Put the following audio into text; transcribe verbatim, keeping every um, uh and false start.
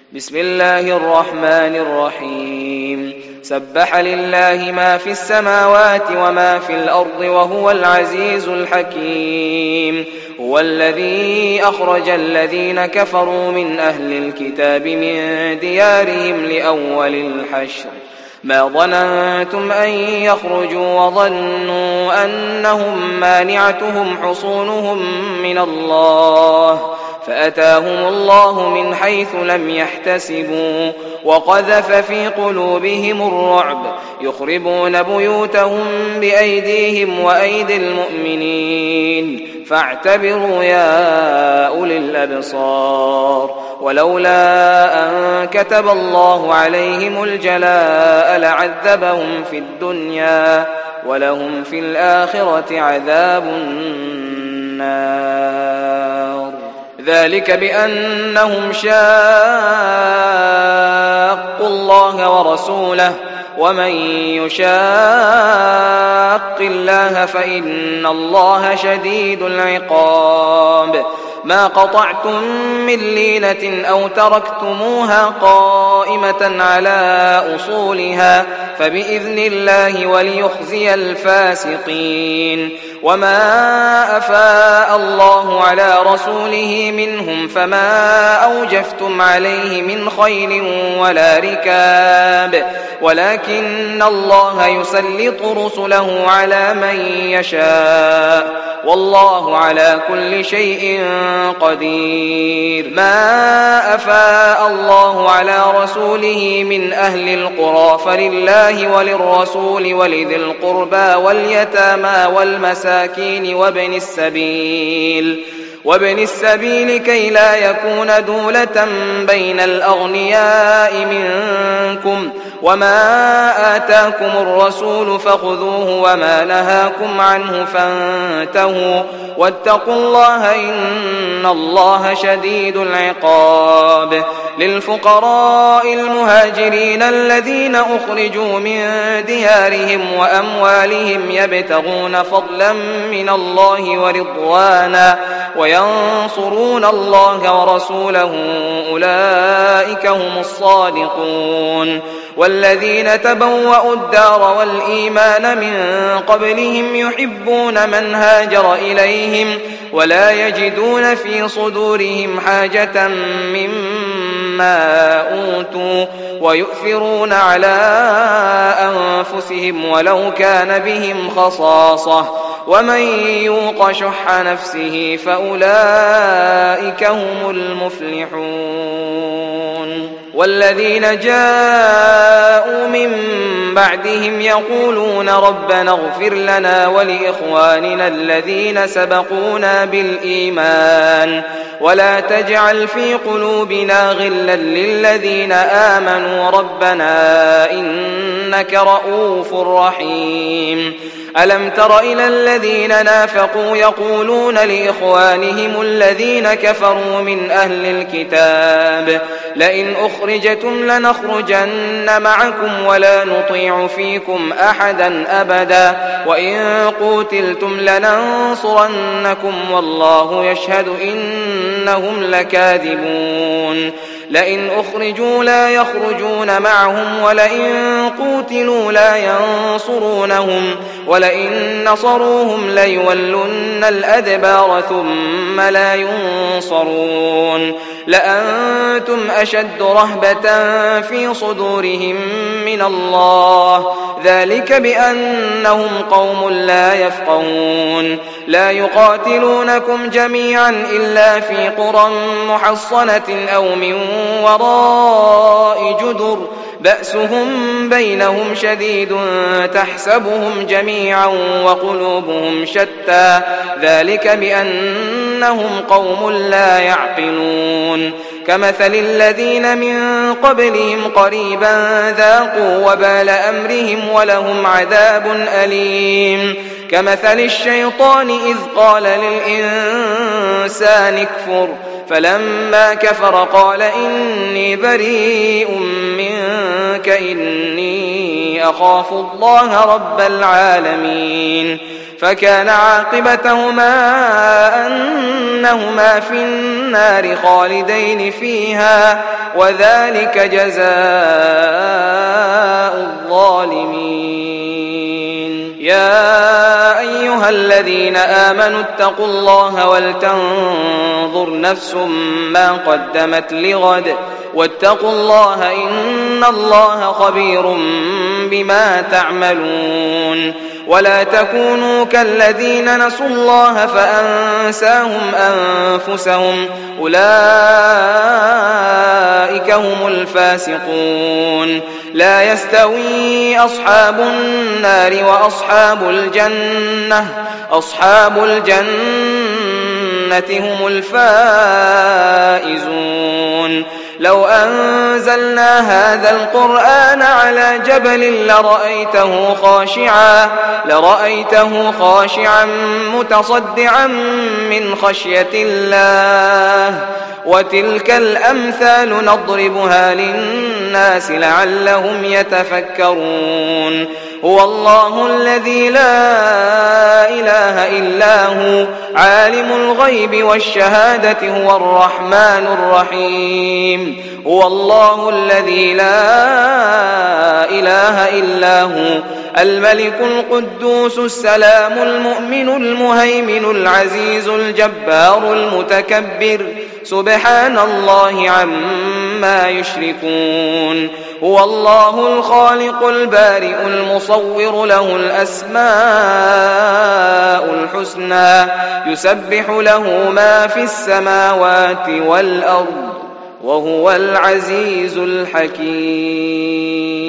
بسم الله الرحمن الرحيم سبح لله ما في السماوات وما في الأرض وهو العزيز الحكيم هو الذي أخرج الذين كفروا من أهل الكتاب من ديارهم لأول الحشر ما ظننتم أن يخرجوا وظنوا أنهم مانعتهم حصونهم من الله فأتاهم الله من حيث لم يحتسبوا وقذف في قلوبهم الرعب يخربون بيوتهم بأيديهم وأيدي المؤمنين فاعتبروا يا أولي الأبصار ولولا أن كتب الله عليهم الجلاء لعذبهم في الدنيا ولهم في الآخرة عذاب النار ذلك بأنهم شاقوا الله ورسوله ومن يشاق الله فإن الله شديد العقاب ما قطعتم من لينة أو تركتموها قائمة على أصولها فبإذن الله وليخزي الفاسقين وما أفاء الله على رسوله منهم فما أوجفتم عليه من خيل ولا ركاب ولكن الله يسلط رسله على من يشاء والله على كل شيء قدير ما أفاء الله على رسوله من أهل القرى فلله وللرسول ولذي القربى واليتامى والمساكين وابن السبيل وابن السبيل كي لا يكون دولة بين الأغنياء منكم وما آتاكم الرسول فخذوه وما نهاكم عنه فانتهوا واتقوا الله إن الله شديد العقاب للفقراء المهاجرين الذين أخرجوا من ديارهم وأموالهم يبتغون فضلا من الله ورضوانا وينصرون الله ورسوله أولئك هم الصادقون والذين تبوأوا الدار والإيمان من قبلهم يحبون من هاجر إليهم ولا يجدون في صدورهم حاجة مما أوتوا ويؤثرون على أنفسهم ولو كان بهم خصاصة ومن يوق شح نفسه فأولئك هم المفلحون والذين جاءوا من بعدهم يقولون ربنا اغفر لنا ولإخواننا الذين سبقونا بالإيمان ولا تجعل في قلوبنا غلا للذين آمنوا ربنا إنك رؤوف رحيم ألم تر إلى الذين نافقوا يقولون لإخوانهم الذين كفروا من أهل الكتاب لئن أخرجتم لنخرجن معكم ولا نطيع فيكم أحدا أبدا وإن قوتلتم لننصرنكم والله يشهد إنهم لكاذبون لئن أخرجوا لا يخرجون معهم ولئن قوتلوا لا ينصرونهم ولئن نصروهم ليولن الأدبار ثم لا ينصرون لأنتم أشد رهبة في صدورهم من الله ذلك بأنهم قوم لا يفقهون لا يقاتلونكم جميعا إلا في قرى محصنة أو من وراء جدر بأسهم بينهم شديد تحسبهم جميعا وقلوبهم شتى ذلك بأنهم قوم لا يعقلون كمثل الذين من قبلهم قريبا ذاقوا وبال أمرهم ولهم عذاب أليم كمثل الشيطان إذ قال للإنسان اكفر فلما كفر قال إني بريء منك إني إني أخاف الله رب العالمين فكان عاقبتهما أنهما في النار خالدين فيها وذلك جزاء الظالمين. يا أيها الذين آمنوا اتقوا الله ولتنظر نفس ما قدمت لغد واتقوا الله إن الله خبير بما تعملون. ولا تكونوا كالذين نسوا الله فأنساهم أنفسهم أولئك هم الفاسقون. لا يستوي أصحاب النار وأصحاب الجنة أصحاب الجنة هم الفائزون. لو أنزلنا هذا القرآن على جبل لرأيته خاشعا لرأيته خاشعا متصدعا من خشية الله وتلك الأمثال نضربها للناس لعلهم يتفكرون. هو الله الذي لا إله إلا هو عالم الغيب والشهادة هو الرحمن الرحيم. هو الله الذي لا إله إلا هو الملك القدوس السلام المؤمن المهيمن العزيز الجبار المتكبر سبحان الله عما يشركون. هو الله الخالق البارئ المصور له الأسماء الحسنى يسبح له ما في السماوات والأرض وهو العزيز الحكيم.